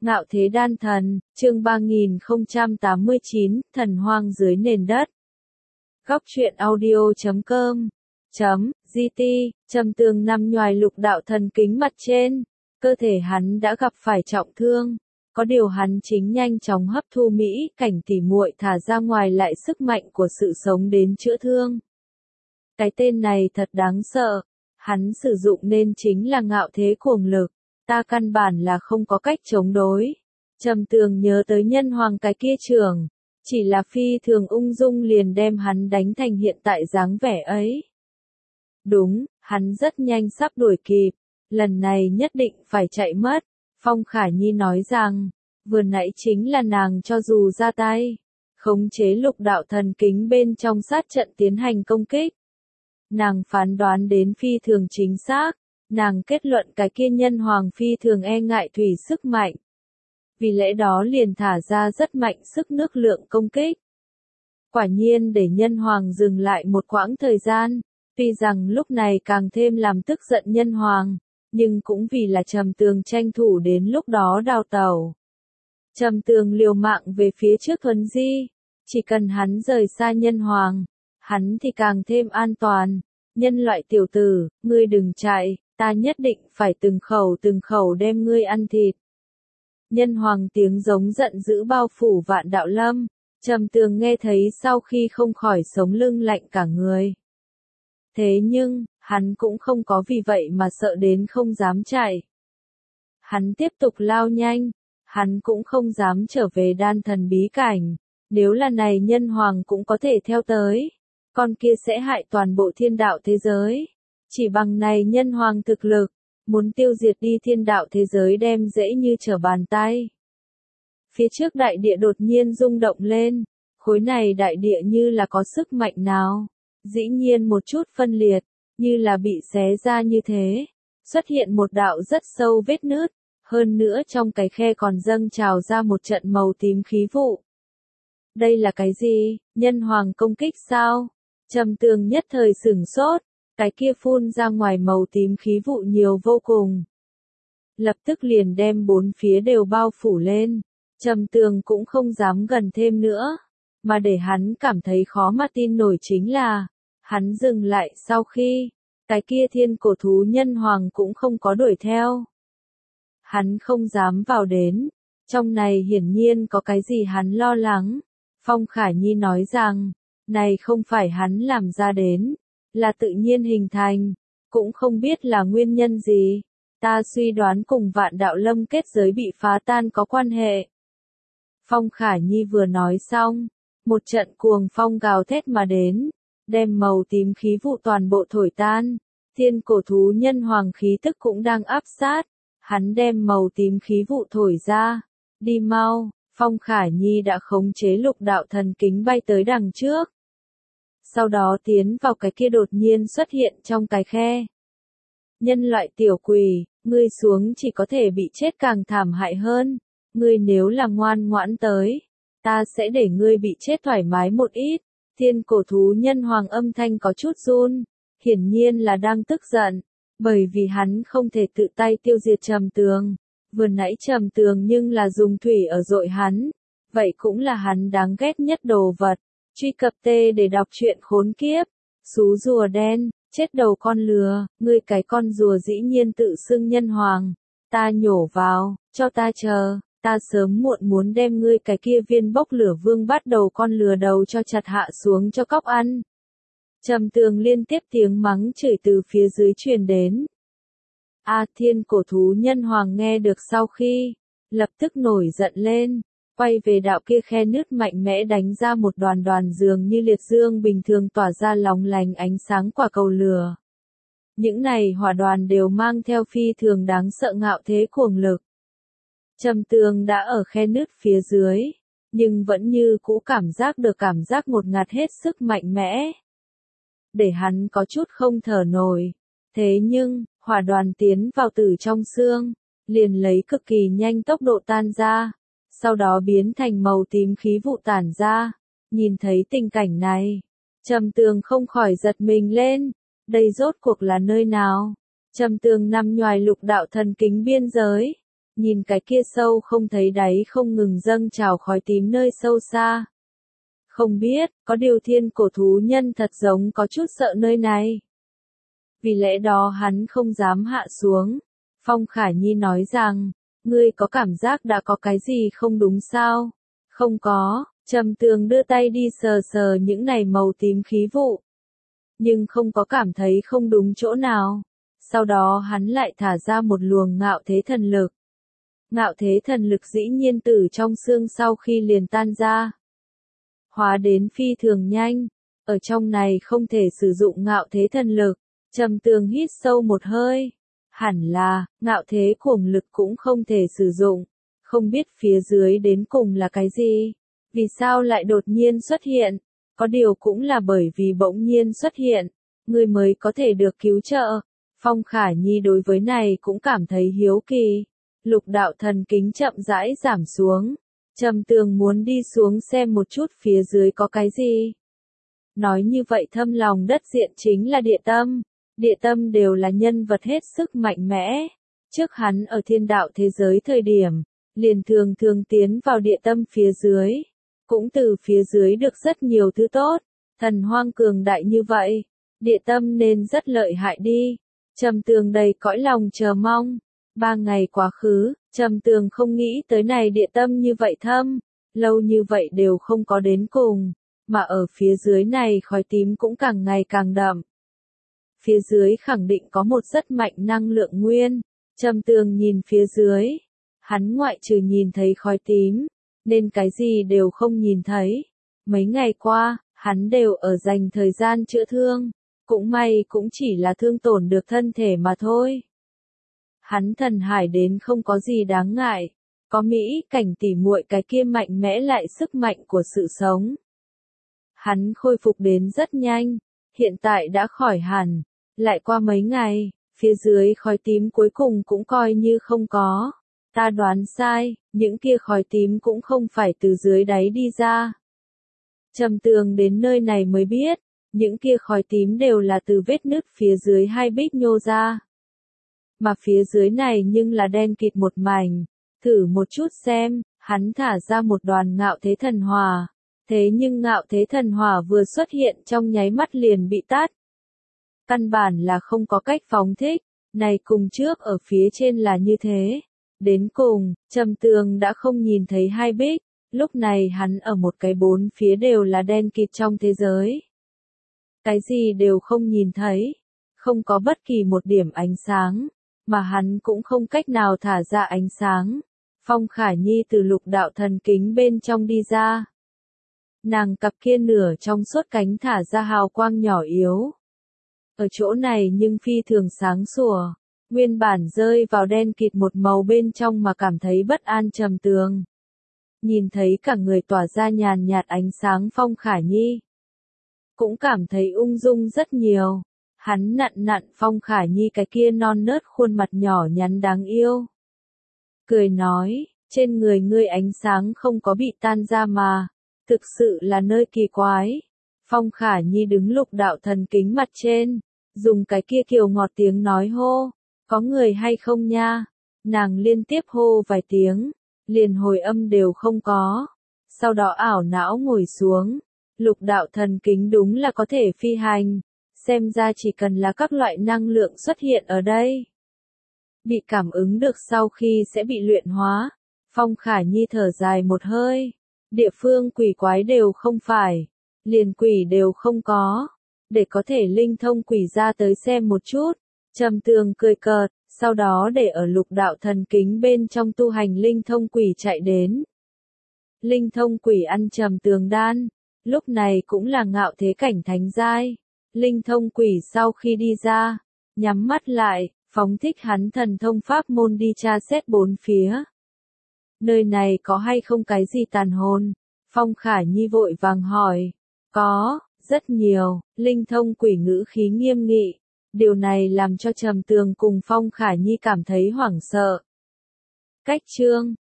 Ngạo thế đan thần, chương 3089, thần hoang dưới nền đất. Góc truyện audio.com GT, Trầm Tường nằm nhoài lục đạo thần kính mặt trên, cơ thể hắn đã gặp phải trọng thương, có điều hắn chính nhanh chóng hấp thu mỹ cảnh tỉ muội thả ra ngoài lại sức mạnh của sự sống đến chữa thương. Cái tên này thật đáng sợ, hắn sử dụng nên chính là ngạo thế cuồng lực, ta căn bản là không có cách chống đối. Trầm Tường nhớ tới nhân hoàng cái kia trưởng, chỉ là phi thường ung dung liền đem hắn đánh thành hiện tại dáng vẻ ấy. Đúng, hắn rất nhanh sắp đuổi kịp, lần này nhất định phải chạy mất. Phong Khả Nhi nói rằng, vừa nãy chính là nàng cho dù ra tay, khống chế lục đạo thần kính bên trong sát trận tiến hành công kích. Nàng phán đoán đến phi thường chính xác, nàng kết luận cái kia nhân hoàng phi thường e ngại thủy sức mạnh. Vì lẽ đó liền thả ra rất mạnh sức nước lượng công kích. Quả nhiên để nhân hoàng dừng lại một quãng thời gian, tuy rằng lúc này càng thêm làm tức giận nhân hoàng, nhưng cũng vì là Trầm Tường tranh thủ đến lúc đó đào tẩu. Trầm Tường liều mạng về phía trước thuấn di, chỉ cần hắn rời xa nhân hoàng, hắn thì càng thêm an toàn. Nhân loại tiểu tử, ngươi đừng chạy, ta nhất định phải từng khẩu đem ngươi ăn thịt. Nhân hoàng tiếng giống giận dữ bao phủ vạn đạo lâm, Trầm Tường nghe thấy sau khi không khỏi sống lưng lạnh cả người. Thế nhưng, hắn cũng không có vì vậy mà sợ đến không dám chạy. Hắn tiếp tục lao nhanh, hắn cũng không dám trở về đan thần bí cảnh, nếu là này nhân hoàng cũng có thể theo tới, con kia sẽ hại toàn bộ thiên đạo thế giới. Chỉ bằng này nhân hoàng thực lực, muốn tiêu diệt đi thiên đạo thế giới đem dễ như trở bàn tay. Phía trước đại địa đột nhiên rung động lên, khối này đại địa như là có sức mạnh nào, dĩ nhiên một chút phân liệt, như là bị xé ra như thế, xuất hiện một đạo rất sâu vết nứt, hơn nữa trong cái khe còn dâng trào ra một trận màu tím khí vụ. Đây là cái gì, nhân hoàng công kích sao? Trầm Tường nhất thời sửng sốt, cái kia phun ra ngoài màu tím khí vụ nhiều vô cùng. Lập tức liền đem bốn phía đều bao phủ lên, Trầm Tường cũng không dám gần thêm nữa, mà để hắn cảm thấy khó mà tin nổi chính là, hắn dừng lại sau khi, cái kia thiên cổ thú nhân hoàng cũng không có đuổi theo. Hắn không dám vào đến, trong này hiển nhiên có cái gì hắn lo lắng. Phong Khả Nhi nói rằng, này không phải hắn làm ra đến, là tự nhiên hình thành, cũng không biết là nguyên nhân gì, ta suy đoán cùng vạn đạo lâm kết giới bị phá tan có quan hệ. Phong Khả Nhi vừa nói xong, một trận cuồng phong gào thét mà đến, đem màu tím khí vụ toàn bộ thổi tan, thiên cổ thú nhân hoàng khí tức cũng đang áp sát, hắn đem màu tím khí vụ thổi ra, đi mau. Phong Khả Nhi đã khống chế lục đạo thần kính bay tới đằng trước. Sau đó tiến vào cái kia đột nhiên xuất hiện trong cái khe. Nhân loại tiểu quỷ, ngươi xuống chỉ có thể bị chết càng thảm hại hơn. Ngươi nếu là ngoan ngoãn tới, ta sẽ để ngươi bị chết thoải mái một ít. Thiên cổ thú nhân hoàng âm thanh có chút run, hiển nhiên là đang tức giận, bởi vì hắn không thể tự tay tiêu diệt Trầm Tường. Vừa nãy Trầm Tường nhưng là dùng thủy ở dội hắn, vậy cũng là hắn đáng ghét nhất đồ vật. Truy cập T để đọc truyện khốn kiếp. Xú rùa đen, chết đầu con lừa, ngươi cái con rùa dĩ nhiên tự xưng nhân hoàng. Ta nhổ vào, cho ta chờ, ta sớm muộn muốn đem ngươi cái kia viên bốc lửa vương bắt đầu con lừa đầu cho chặt hạ xuống cho cóc ăn. Trầm Tường liên tiếp tiếng mắng chửi từ phía dưới truyền đến. Thiên cổ thú nhân hoàng nghe được sau khi, lập tức nổi giận lên, quay về đạo kia khe nứt mạnh mẽ đánh ra một đoàn dường như liệt dương bình thường tỏa ra lóng lánh ánh sáng quả cầu lửa. Những này hỏa đoàn đều mang theo phi thường đáng sợ ngạo thế cuồng lực. Trầm Tường đã ở khe nứt phía dưới, nhưng vẫn như cũ cảm giác được cảm giác ngột ngạt hết sức mạnh mẽ. Để hắn có chút không thở nổi. Thế nhưng, hỏa đoàn tiến vào từ trong xương, liền lấy cực kỳ nhanh tốc độ tan ra, sau đó biến thành màu tím khí vụ tản ra. Nhìn thấy tình cảnh này, Trầm Tường không khỏi giật mình lên, đây rốt cuộc là nơi nào? Trầm Tường nằm nhoài lục đạo thần kính biên giới, nhìn cái kia sâu không thấy đáy không ngừng dâng trào khói tím nơi sâu xa. Không biết, có điều thiên cổ thú nhân thật giống có chút sợ nơi này. Vì lẽ đó hắn không dám hạ xuống. Phong Khả Nhi nói rằng, ngươi có cảm giác đã có cái gì không đúng sao? Không có, Trầm Tường đưa tay đi sờ sờ những này màu tím khí vụ. Nhưng không có cảm thấy không đúng chỗ nào. Sau đó hắn lại thả ra một luồng ngạo thế thần lực. Ngạo thế thần lực dĩ nhiên từ trong xương sau khi liền tan ra. Hóa đến phi thường nhanh. Ở trong này không thể sử dụng ngạo thế thần lực. Trầm Tường hít sâu một hơi. Hẳn là, ngạo thế cuồng lực cũng không thể sử dụng. Không biết phía dưới đến cùng là cái gì? Vì sao lại đột nhiên xuất hiện? Có điều cũng là bởi vì bỗng nhiên xuất hiện, người mới có thể được cứu trợ. Phong Khả Nhi đối với này cũng cảm thấy hiếu kỳ. Lục đạo thần kính chậm rãi giảm xuống. Trầm Tường muốn đi xuống xem một chút phía dưới có cái gì. Nói như vậy thâm lòng đất diện chính là địa tâm. Địa tâm đều là nhân vật hết sức mạnh mẽ. Trước hắn ở thiên đạo thế giới thời điểm, liền thường thường tiến vào địa tâm phía dưới. Cũng từ phía dưới được rất nhiều thứ tốt. Thần hoang cường đại như vậy, địa tâm nên rất lợi hại đi. Trầm Tường đầy cõi lòng chờ mong. 3 ngày quá khứ, Trầm Tường không nghĩ tới này địa tâm như vậy thâm, lâu như vậy đều không có đến cùng, mà ở phía dưới này khói tím cũng càng ngày càng đậm. Phía dưới khẳng định có một rất mạnh năng lượng nguyên. Trầm Tường nhìn phía dưới, hắn ngoại trừ nhìn thấy khói tím, nên cái gì đều không nhìn thấy. Mấy ngày qua, hắn đều ở dành thời gian chữa thương, cũng may cũng chỉ là thương tổn được thân thể mà thôi. Hắn thần hải đến không có gì đáng ngại, có Mỹ cảnh tỉ muội cái kia mạnh mẽ lại sức mạnh của sự sống. Hắn khôi phục đến rất nhanh, hiện tại đã khỏi hẳn, lại qua mấy ngày, phía dưới khói tím cuối cùng cũng coi như không có. Ta đoán sai, những kia khói tím cũng không phải từ dưới đáy đi ra. Trầm Tường đến nơi này mới biết, những kia khói tím đều là từ vết nứt phía dưới hai bích nhô ra. Mà phía dưới này nhưng là đen kịt một mảnh. Thử một chút xem, hắn thả ra một đoàn ngạo thế thần hỏa. Thế nhưng ngạo thế thần hỏa vừa xuất hiện trong nháy mắt liền bị tắt. Căn bản là không có cách phóng thích, này cùng trước ở phía trên là như thế. Đến cùng, Trầm Tường đã không nhìn thấy hai bích, lúc này hắn ở một cái bốn phía đều là đen kịt trong thế giới. Cái gì đều không nhìn thấy, không có bất kỳ một điểm ánh sáng, mà hắn cũng không cách nào thả ra ánh sáng. Phong Khả Nhi từ lục đạo thần kính bên trong đi ra. Nàng cặp kia nửa trong suốt cánh thả ra hào quang nhỏ yếu. Ở chỗ này nhưng phi thường sáng sủa. Nguyên bản rơi vào đen kịt một màu bên trong mà cảm thấy bất an Trầm Tường. Nhìn thấy cả người tỏa ra nhàn nhạt ánh sáng Phong Khả Nhi. Cũng cảm thấy ung dung rất nhiều. Hắn nặn nặn Phong Khả Nhi cái kia non nớt khuôn mặt nhỏ nhắn đáng yêu. Cười nói, trên người ngươi ánh sáng không có bị tan ra mà. Thực sự là nơi kỳ quái. Phong Khả Nhi đứng lục đạo thần kính mặt trên. Dùng cái kia kiều ngọt tiếng nói hô. Có người hay không nha? Nàng liên tiếp hô vài tiếng, liền hồi âm đều không có. Sau đó ảo não ngồi xuống. Lục đạo thần kính đúng là có thể phi hành. Xem ra chỉ cần là các loại năng lượng xuất hiện ở đây. Bị cảm ứng được sau khi sẽ bị luyện hóa. Phong Khả Nhi thở dài một hơi. Địa phương quỷ quái đều không phải. Liền quỷ đều không có. Để có thể linh thông quỷ ra tới xem một chút. Trầm Tường cười cợt, sau đó để ở lục đạo thần kính bên trong tu hành linh thông quỷ chạy đến. Linh thông quỷ ăn Trầm Tường đan, lúc này cũng là ngạo thế cảnh thánh giai. Linh thông quỷ sau khi đi ra, nhắm mắt lại, phóng thích hắn thần thông pháp môn đi tra xét bốn phía. Nơi này có hay không cái gì tàn hồn? Phong Khả Nhi vội vàng hỏi. Có, rất nhiều, linh thông quỷ ngữ khí nghiêm nghị. Điều này làm cho Trầm Tường cùng Phong Khả Nhi cảm thấy hoảng sợ. Cách chương